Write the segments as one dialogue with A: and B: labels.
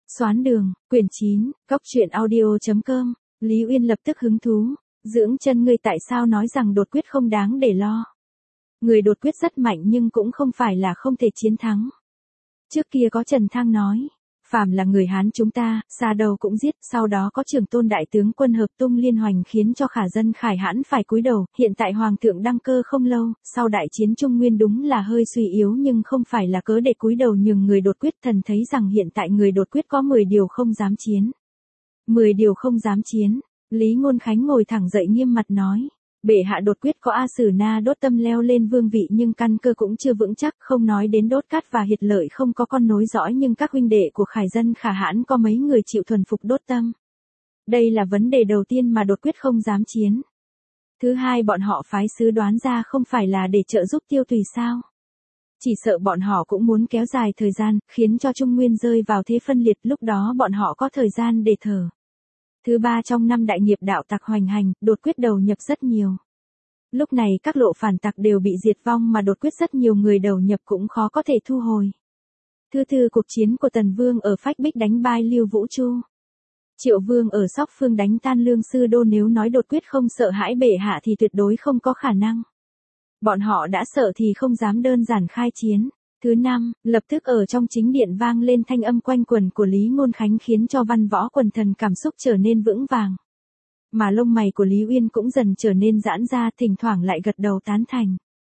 A: Xoán đường, quyển 9, góc truyện audio.com, Lý Uyên lập tức hứng thú, Dưỡng Chân ngươi tại sao nói rằng đột quyết không đáng để lo. Người đột quyết rất mạnh nhưng cũng không phải là không thể chiến thắng. Trước kia có Trần Thang nói, phàm là người Hán chúng ta, xa đầu cũng giết, sau đó có Trường Tôn đại tướng quân hợp tung liên hoành khiến cho khả dân Khải Hãn phải cúi đầu, hiện tại Hoàng thượng đăng cơ không lâu, sau đại chiến Trung Nguyên đúng là hơi suy yếu nhưng không phải là cớ để cúi đầu nhường người đột quyết. Thần thấy rằng hiện tại người đột quyết có 10 điều không dám chiến. 10 điều không dám chiến, Lý Ngôn Khánh ngồi thẳng dậy nghiêm mặt nói. Bệ hạ đột quyết có A Sử Na Đốt Tâm leo lên vương vị nhưng căn cơ cũng chưa vững chắc, không nói đến Đốt Cát và Hiệt Lợi không có con nối dõi nhưng các huynh đệ của Khải dân Khả Hãn có mấy người chịu thuần phục Đốt Tâm. Đây là vấn đề đầu tiên mà đột quyết không dám chiến. Thứ hai, bọn họ phái sứ Đoán ra không phải là để trợ giúp Tiêu Tùy sao? Chỉ sợ bọn họ cũng muốn kéo dài thời gian, khiến cho Trung Nguyên rơi vào thế phân liệt, lúc đó bọn họ có thời gian để thở. Thứ ba, trong năm đại nghiệp đạo tặc hoành hành, đột quyết đầu nhập rất nhiều. Lúc này các lộ phản tặc đều bị diệt vong mà đột quyết rất nhiều người đầu nhập cũng khó có thể thu hồi. Thứ tư, cuộc chiến của Tần Vương ở Phách Bích đánh bại Lưu Vũ Chu. Triệu Vương ở Sóc Phương đánh tan Lương Sư Đô, nếu nói đột quyết không sợ hãi bệ hạ thì tuyệt đối không có khả năng. Bọn họ đã sợ thì không dám đơn giản khai chiến. Thứ năm, lập tức ở trong chính điện vang lên thanh âm quanh quẩn của Lý Ngôn Khánh khiến cho văn võ quần thần cảm xúc trở nên vững vàng. Mà lông mày của Lý Uyên cũng dần trở nên giãn ra, thỉnh thoảng lại gật đầu tán thành.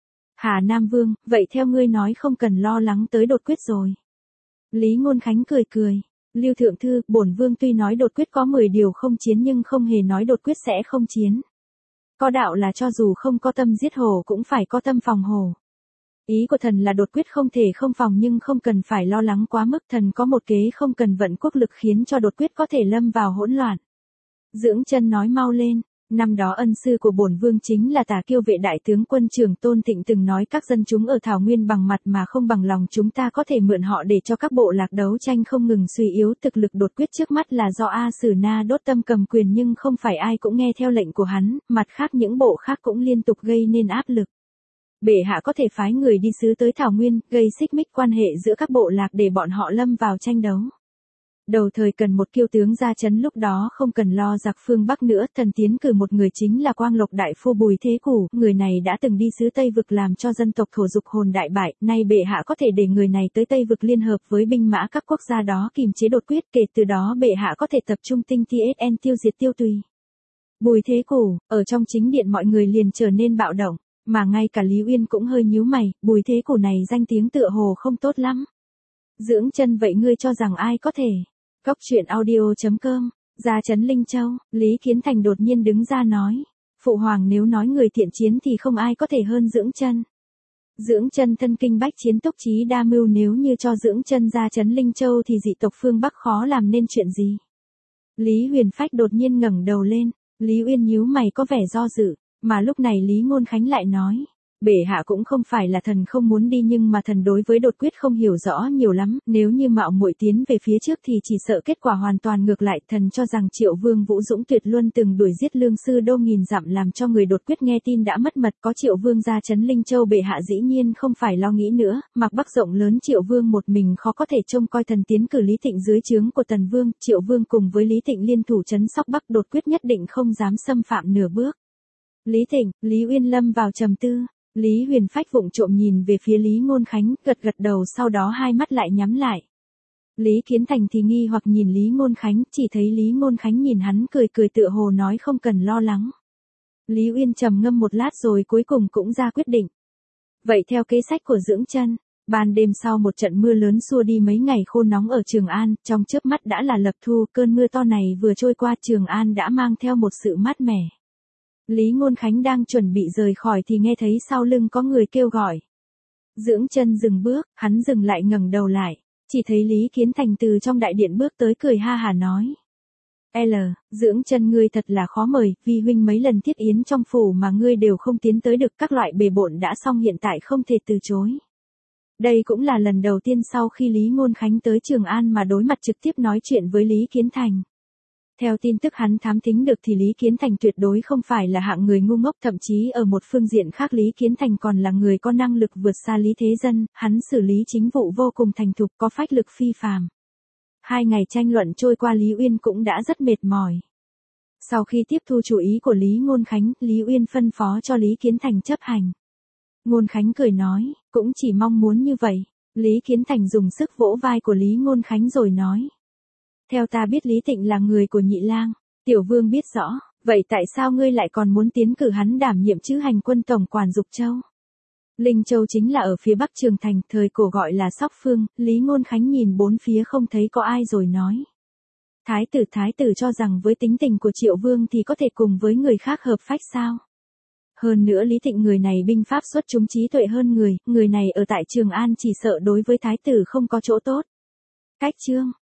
A: Hà Nam Vương, vậy theo ngươi nói không cần lo lắng tới đột quyết rồi. Lý Ngôn Khánh cười cười. Lưu Thượng Thư, bổn Vương tuy nói đột quyết có 10 điều không chiến nhưng không hề nói đột quyết sẽ không chiến. Có đạo là cho dù không có tâm giết hổ cũng phải có tâm phòng hổ. Ý của thần là đột quyết không thể không phòng nhưng không cần phải lo lắng quá mức, thần có một kế không cần vận quốc lực khiến cho đột quyết có thể lâm vào hỗn loạn. Dưỡng Chân nói mau lên, năm đó ân sư của bổn Vương chính là Tả Kiêu vệ đại tướng quân Trường Tôn Thịnh từng nói các dân chúng ở Thảo Nguyên bằng mặt mà không bằng lòng, chúng ta có thể mượn họ để cho các bộ lạc đấu tranh không ngừng suy yếu. Thực lực đột quyết trước mắt là do A Sử Na Đốt Tâm cầm quyền nhưng không phải ai cũng nghe theo lệnh của hắn, mặt khác những bộ khác cũng liên tục gây nên áp lực. Bệ hạ có thể phái người đi sứ tới Thảo Nguyên, gây xích mích quan hệ giữa các bộ lạc để bọn họ lâm vào tranh đấu. Đầu thời cần một kiêu tướng ra chấn, lúc đó không cần lo giặc phương Bắc nữa, thần tiến cử một người chính là Quang Lộc đại phu Bùi Thế Củ, người này đã từng đi sứ Tây Vực làm cho dân tộc thổ dục hồn đại bại, nay bệ hạ có thể để người này tới Tây Vực liên hợp với binh mã các quốc gia đó kiềm chế đột quyết, kể từ đó bệ hạ có thể tập trung tinh TSN tiêu diệt Tiêu Tùy. Bùi Thế Củ, ở trong chính điện mọi người liền trở nên bạo động. Mà ngay cả Lý Uyên cũng hơi nhíu mày, Bùi Thế Củ này danh tiếng tựa hồ không tốt lắm. Dưỡng Chân, vậy ngươi cho rằng ai có thể? Góc truyện audio.com, ra trấn Linh Châu, Lý Kiến Thành đột nhiên đứng ra nói. Phụ hoàng nếu nói người thiện chiến thì không ai có thể hơn Dưỡng Chân. Dưỡng Chân thân kinh bách chiến túc trí đa mưu, nếu như cho Dưỡng Chân ra trấn Linh Châu thì dị tộc phương Bắc khó làm nên chuyện gì. Lý Huyền Phách đột nhiên ngẩng đầu lên, Lý Uyên nhíu mày có vẻ do dự. Mà lúc này Lý Ngôn Khánh lại nói, bệ hạ cũng không phải là thần không muốn đi nhưng mà thần đối với đột quyết không hiểu rõ nhiều lắm, nếu như mạo muội tiến về phía trước thì chỉ sợ kết quả hoàn toàn ngược lại. Thần cho rằng Triệu Vương Vũ Dũng tuyệt luân từng đuổi giết Lương Sư Đô nghìn dặm làm cho người đột quyết nghe tin đã mất mật, có Triệu Vương ra trấn Linh Châu bệ hạ dĩ nhiên không phải lo nghĩ nữa, mặc Bắc rộng lớn Triệu Vương một mình khó có thể trông coi, thần tiến cử Lý Thịnh dưới trướng của Tần Vương, Triệu Vương cùng với Lý Thịnh liên thủ trấn Sóc Bắc, đột quyết nhất định không dám xâm phạm nửa bước. Lý Thịnh, Lý Uyên lâm vào trầm tư, Lý Huyền Phách vụng trộm nhìn về phía Lý Ngôn Khánh, gật gật đầu sau đó hai mắt lại nhắm lại. Lý Kiến Thành thì nghi hoặc nhìn Lý Ngôn Khánh, chỉ thấy Lý Ngôn Khánh nhìn hắn cười cười tựa hồ nói không cần lo lắng. Lý Uyên trầm ngâm một lát rồi cuối cùng cũng ra quyết định. Vậy theo kế sách của Dưỡng Chân, ban đêm sau một trận mưa lớn xua đi mấy ngày khô nóng ở Trường An, trong chớp mắt đã là lập thu, cơn mưa to này vừa trôi qua Trường An đã mang theo một sự mát mẻ. Lý Ngôn Khánh đang chuẩn bị rời khỏi thì nghe thấy sau lưng có người kêu gọi. Dưỡng Chân dừng bước, hắn dừng lại ngẩng đầu lại, chỉ thấy Lý Kiến Thành từ trong đại điện bước tới cười ha hả nói. Dưỡng Chân ngươi thật là khó mời, vi huynh mấy lần thiết yến trong phủ mà ngươi đều không tiến tới được, các loại bề bộn đã xong hiện tại không thể từ chối. Đây cũng là lần đầu tiên sau khi Lý Ngôn Khánh tới Trường An mà đối mặt trực tiếp nói chuyện với Lý Kiến Thành. Theo tin tức hắn thám thính được thì Lý Kiến Thành tuyệt đối không phải là hạng người ngu ngốc, thậm chí ở một phương diện khác Lý Kiến Thành còn là người có năng lực vượt xa Lý Thế Dân, hắn xử lý chính vụ vô cùng thành thục, có phách lực phi phàm. 2 ngày tranh luận trôi qua Lý Uyên cũng đã rất mệt mỏi. Sau khi tiếp thu chủ ý của Lý Ngôn Khánh, Lý Uyên phân phó cho Lý Kiến Thành chấp hành. Ngôn Khánh cười nói, cũng chỉ mong muốn như vậy. Lý Kiến Thành dùng sức vỗ vai của Lý Ngôn Khánh rồi nói. Theo ta biết Lý Tịnh là người của Nhị Lang, Tiểu Vương biết rõ, vậy tại sao ngươi lại còn muốn tiến cử hắn đảm nhiệm chữ hành quân tổng quản Dục Châu? Linh Châu chính là ở phía bắc Trường Thành, thời cổ gọi là Sóc Phương. Lý Ngôn Khánh nhìn bốn phía không thấy có ai rồi nói. Thái tử cho rằng với tính tình của Triệu Vương thì có thể cùng với người khác hợp phách sao? Hơn nữa Lý Tịnh người này binh pháp xuất chúng, trí tuệ hơn người này ở tại Trường An chỉ sợ đối với thái tử không có chỗ tốt. Cách chương